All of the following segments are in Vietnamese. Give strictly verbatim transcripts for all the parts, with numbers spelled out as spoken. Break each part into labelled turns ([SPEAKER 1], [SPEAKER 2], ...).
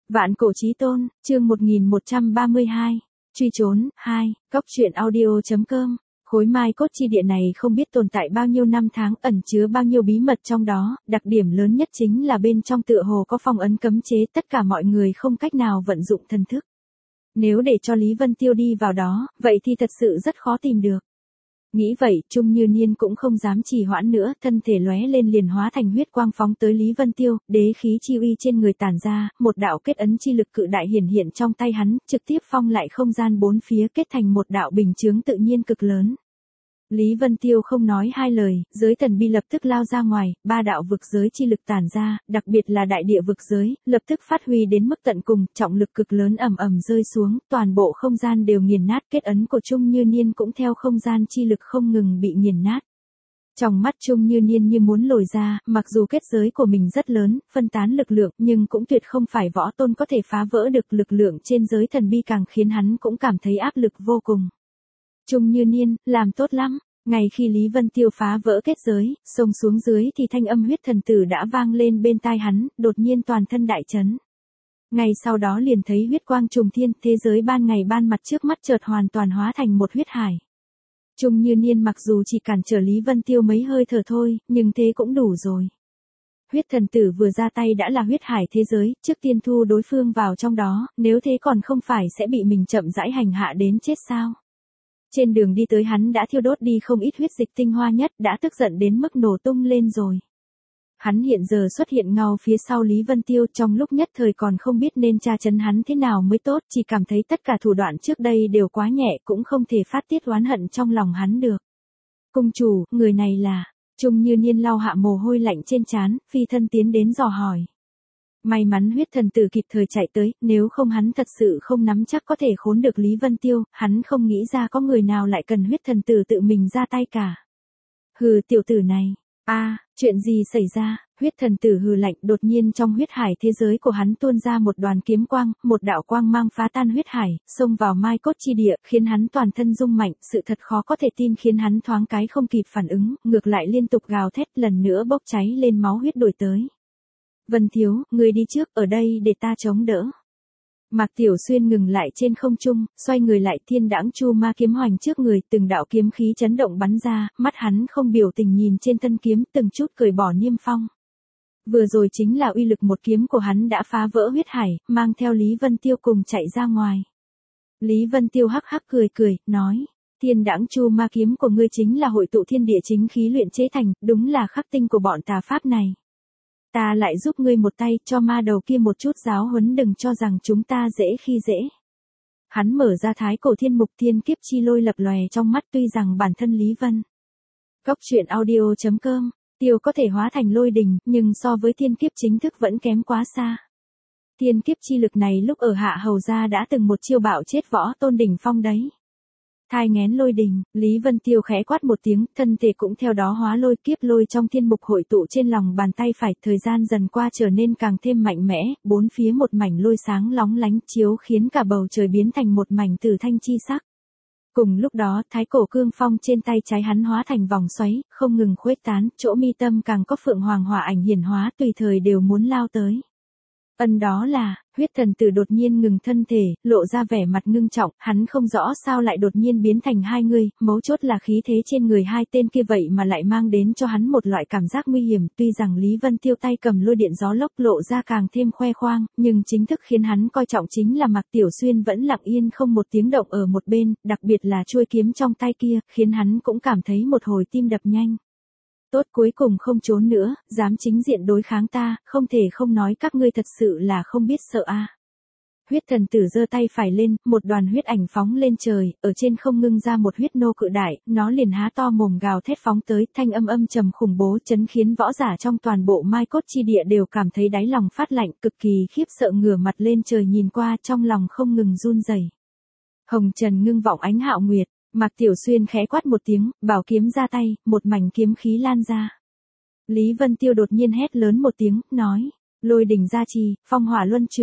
[SPEAKER 1] Vạn cổ chí tôn, chương một nghìn một trăm ba mươi hai. Truy trốn, hai, cóc truyện audio chấm com. Khối mai cốt chi địa này không biết tồn tại bao nhiêu năm tháng, ẩn chứa bao nhiêu bí mật trong đó, đặc điểm lớn nhất chính là bên trong tựa hồ có phong ấn cấm chế, tất cả mọi người không cách nào vận dụng thần thức. Nếu để cho Lý Vân Tiêu đi vào đó, vậy thì thật sự rất khó tìm được. Nghĩ vậy, Trung Như Niên cũng không dám trì hoãn nữa, thân thể lóe lên liền hóa thành huyết quang phóng tới Lý Vân Tiêu, đế khí chi uy trên người tản ra, một đạo kết ấn chi lực cự đại hiển hiện trong tay hắn, trực tiếp phong lại không gian bốn phía kết thành một đạo bình chướng tự nhiên cực lớn. Lý Vân Tiêu không nói hai lời, giới thần bi lập tức lao ra ngoài, ba đạo vực giới chi lực tản ra, đặc biệt là đại địa vực giới, lập tức phát huy đến mức tận cùng, trọng lực cực lớn ầm ầm rơi xuống, toàn bộ không gian đều nghiền nát, kết ấn của Trung Như Niên cũng theo không gian chi lực không ngừng bị nghiền nát. Trong mắt Trung Như Niên như muốn lồi ra, mặc dù kết giới của mình rất lớn, phân tán lực lượng, nhưng cũng tuyệt không phải võ tôn có thể phá vỡ được, lực lượng trên giới thần bi càng khiến hắn cũng cảm thấy áp lực vô cùng. Trung Như Niên, làm tốt lắm. Ngay khi Lý Vân Tiêu phá vỡ kết giới, xông xuống dưới thì thanh âm huyết thần tử đã vang lên bên tai hắn, đột nhiên toàn thân đại chấn. Ngay sau đó liền thấy huyết quang trùng thiên, thế giới ban ngày ban mặt trước mắt chợt hoàn toàn hóa thành một huyết hải. Trung Như Niên mặc dù chỉ cản trở Lý Vân Tiêu mấy hơi thở thôi, nhưng thế cũng đủ rồi. Huyết thần tử vừa ra tay đã là huyết hải thế giới, trước tiên thu đối phương vào trong đó, nếu thế còn không phải sẽ bị mình chậm rãi hành hạ đến chết sao? Trên đường đi tới hắn đã thiêu đốt đi không ít huyết dịch tinh hoa nhất, đã tức giận đến mức nổ tung lên rồi. Hắn hiện giờ xuất hiện ngao phía sau Lý Vân Tiêu, trong lúc nhất thời còn không biết nên tra chấn hắn thế nào mới tốt, chỉ cảm thấy tất cả thủ đoạn trước đây đều quá nhẹ, cũng không thể phát tiết oán hận trong lòng hắn được. Cung chủ, người này là... Trung Như Niên lau hạ mồ hôi lạnh trên trán, phi thân tiến đến dò hỏi. May mắn huyết thần tử kịp thời chạy tới, nếu không hắn thật sự không nắm chắc có thể khốn được Lý Vân Tiêu, hắn không nghĩ ra có người nào lại cần huyết thần tử tự mình ra tay cả. Hừ, tiểu tử này, a, à, chuyện gì xảy ra? Huyết thần tử hừ lạnh, đột nhiên trong huyết hải thế giới của hắn tuôn ra một đoàn kiếm quang, một đạo quang mang phá tan huyết hải, xông vào mai cốt chi địa, khiến hắn toàn thân rung mạnh, sự thật khó có thể tin khiến hắn thoáng cái không kịp phản ứng, ngược lại liên tục gào thét, lần nữa bốc cháy lên máu huyết đuổi tới. Vân Thiếu, người đi trước, ở đây để ta chống đỡ. Mạc Tiểu Xuyên ngừng lại trên không trung, xoay người lại, thiên đãng chu ma kiếm hoành trước người, từng đạo kiếm khí chấn động bắn ra, mắt hắn không biểu tình nhìn trên thân kiếm, từng chút cởi bỏ niêm phong. Vừa rồi chính là uy lực một kiếm của hắn đã phá vỡ huyết hải, mang theo Lý Vân Tiêu cùng chạy ra ngoài. Lý Vân Tiêu hắc hắc cười cười, nói, thiên đãng chu ma kiếm của ngươi chính là hội tụ thiên địa chính khí luyện chế thành, đúng là khắc tinh của bọn tà pháp này. Ta lại giúp ngươi một tay, cho ma đầu kia một chút giáo huấn, đừng cho rằng chúng ta dễ khi dễ. Hắn mở ra thái cổ thiên mục, thiên kiếp chi lôi lập lòe trong mắt, tuy rằng bản thân Lý Vân cóc truyện audio chấm com Tiêu có thể hóa thành lôi đình, nhưng so với thiên kiếp chính thức vẫn kém quá xa. Thiên kiếp chi lực này lúc ở Hạ Hầu gia đã từng một chiêu bạo chết võ tôn đỉnh phong đấy. Thai nghén lôi đình, Lý Vân Tiêu khẽ quát một tiếng, thân thể cũng theo đó hóa lôi, kiếp lôi trong thiên mục hội tụ trên lòng bàn tay phải, thời gian dần qua trở nên càng thêm mạnh mẽ, bốn phía một mảnh lôi sáng lóng lánh chiếu khiến cả bầu trời biến thành một mảnh tử thanh chi sắc. Cùng lúc đó, thái cổ cương phong trên tay trái hắn hóa thành vòng xoáy, không ngừng khuếch tán, chỗ mi tâm càng có phượng hoàng hỏa ảnh hiển hóa, tùy thời đều muốn lao tới. Ân đó là, huyết thần tử đột nhiên ngừng thân thể, lộ ra vẻ mặt ngưng trọng, hắn không rõ sao lại đột nhiên biến thành hai người, mấu chốt là khí thế trên người hai tên kia vậy mà lại mang đến cho hắn một loại cảm giác nguy hiểm, tuy rằng Lý Vân Tiêu tay cầm lôi điện gió lốc lộ ra càng thêm khoe khoang, nhưng chính thức khiến hắn coi trọng chính là Mạc Tiểu Xuyên vẫn lặng yên không một tiếng động ở một bên, đặc biệt là chuôi kiếm trong tay kia, khiến hắn cũng cảm thấy một hồi tim đập nhanh. Tốt, cuối cùng không trốn nữa, dám chính diện đối kháng ta, không thể không nói các ngươi thật sự là không biết sợ a. À. Huyết thần tử giơ tay phải lên, một đoàn huyết ảnh phóng lên trời, ở trên không ngưng ra một huyết nô cự đại, nó liền há to mồm gào thét phóng tới, thanh âm âm trầm khủng bố chấn khiến võ giả trong toàn bộ mai cốt chi địa đều cảm thấy đáy lòng phát lạnh, cực kỳ khiếp sợ, ngửa mặt lên trời nhìn qua, trong lòng không ngừng run rẩy. Hồng trần ngưng vọng ánh hạo nguyệt. Mạc Tiểu Xuyên khẽ quát một tiếng, bảo kiếm ra tay, một mảnh kiếm khí lan ra. Lý Vân Tiêu đột nhiên hét lớn một tiếng, nói, lôi đỉnh gia trì, phong hỏa luân chuyển.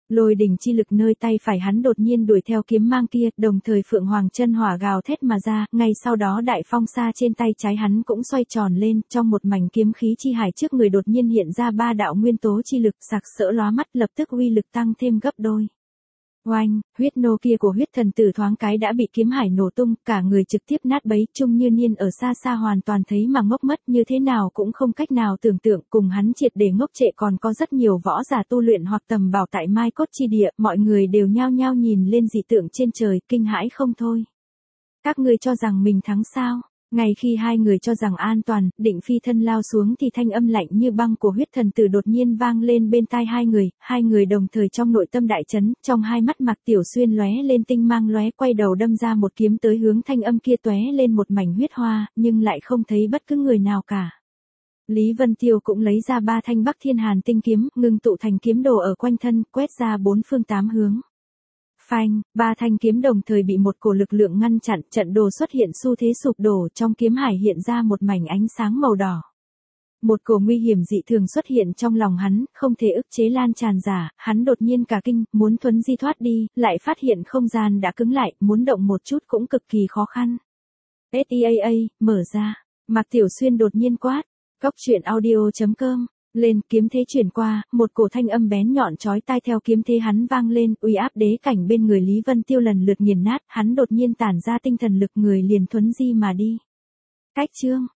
[SPEAKER 1] Lôi đỉnh chi lực nơi tay phải hắn đột nhiên đuổi theo kiếm mang kia, đồng thời phượng hoàng chân hỏa gào thét mà ra, ngay sau đó đại phong sa trên tay trái hắn cũng xoay tròn lên, trong một mảnh kiếm khí chi hải trước người đột nhiên hiện ra ba đạo nguyên tố chi lực sặc sỡ lóa mắt, lập tức uy lực tăng thêm gấp đôi. Oanh, huyết nô kia của huyết thần tử thoáng cái đã bị kiếm hải nổ tung, cả người trực tiếp nát bấy, Trung Như Niên ở xa xa hoàn toàn thấy mà ngốc mất, như thế nào cũng không cách nào tưởng tượng, cùng hắn triệt để ngốc trệ còn có rất nhiều võ giả tu luyện hoặc tầm bảo tại Mai Cốt chi địa, mọi người đều nhao nhao nhìn lên dị tượng trên trời, kinh hãi không thôi. Các ngươi cho rằng mình thắng sao? Ngay khi hai người cho rằng an toàn, định phi thân lao xuống thì thanh âm lạnh như băng của huyết thần tử đột nhiên vang lên bên tai hai người, hai người đồng thời trong nội tâm đại chấn, trong hai mắt Mạc Tiểu Xuyên lóe lên tinh mang lóe, quay đầu đâm ra một kiếm tới hướng thanh âm kia, tóe lên một mảnh huyết hoa, nhưng lại không thấy bất cứ người nào cả. Lý Vân Tiêu cũng lấy ra ba thanh Bắc Thiên Hàn tinh kiếm, ngưng tụ thành kiếm đồ ở quanh thân, quét ra bốn phương tám hướng. Phanh, ba thanh kiếm đồng thời bị một cổ lực lượng ngăn chặn, trận đồ xuất hiện xu thế sụp đổ, trong kiếm hải hiện ra một mảnh ánh sáng màu đỏ. Một cổ nguy hiểm dị thường xuất hiện trong lòng hắn, không thể ức chế lan tràn ra, hắn đột nhiên cả kinh, muốn thuấn di thoát đi, lại phát hiện không gian đã cứng lại, muốn động một chút cũng cực kỳ khó khăn. ét e a a, mở ra, Mạc Tiểu Xuyên đột nhiên quát, Cốc Truyện Audio chấm com. Lên, kiếm thế chuyển qua, một cổ thanh âm bén nhọn chói tai theo kiếm thế hắn vang lên, uy áp đế cảnh bên người Lý Vân Tiêu lần lượt nghiền nát, hắn đột nhiên tản ra tinh thần lực, người liền thuấn di mà đi. Cách chương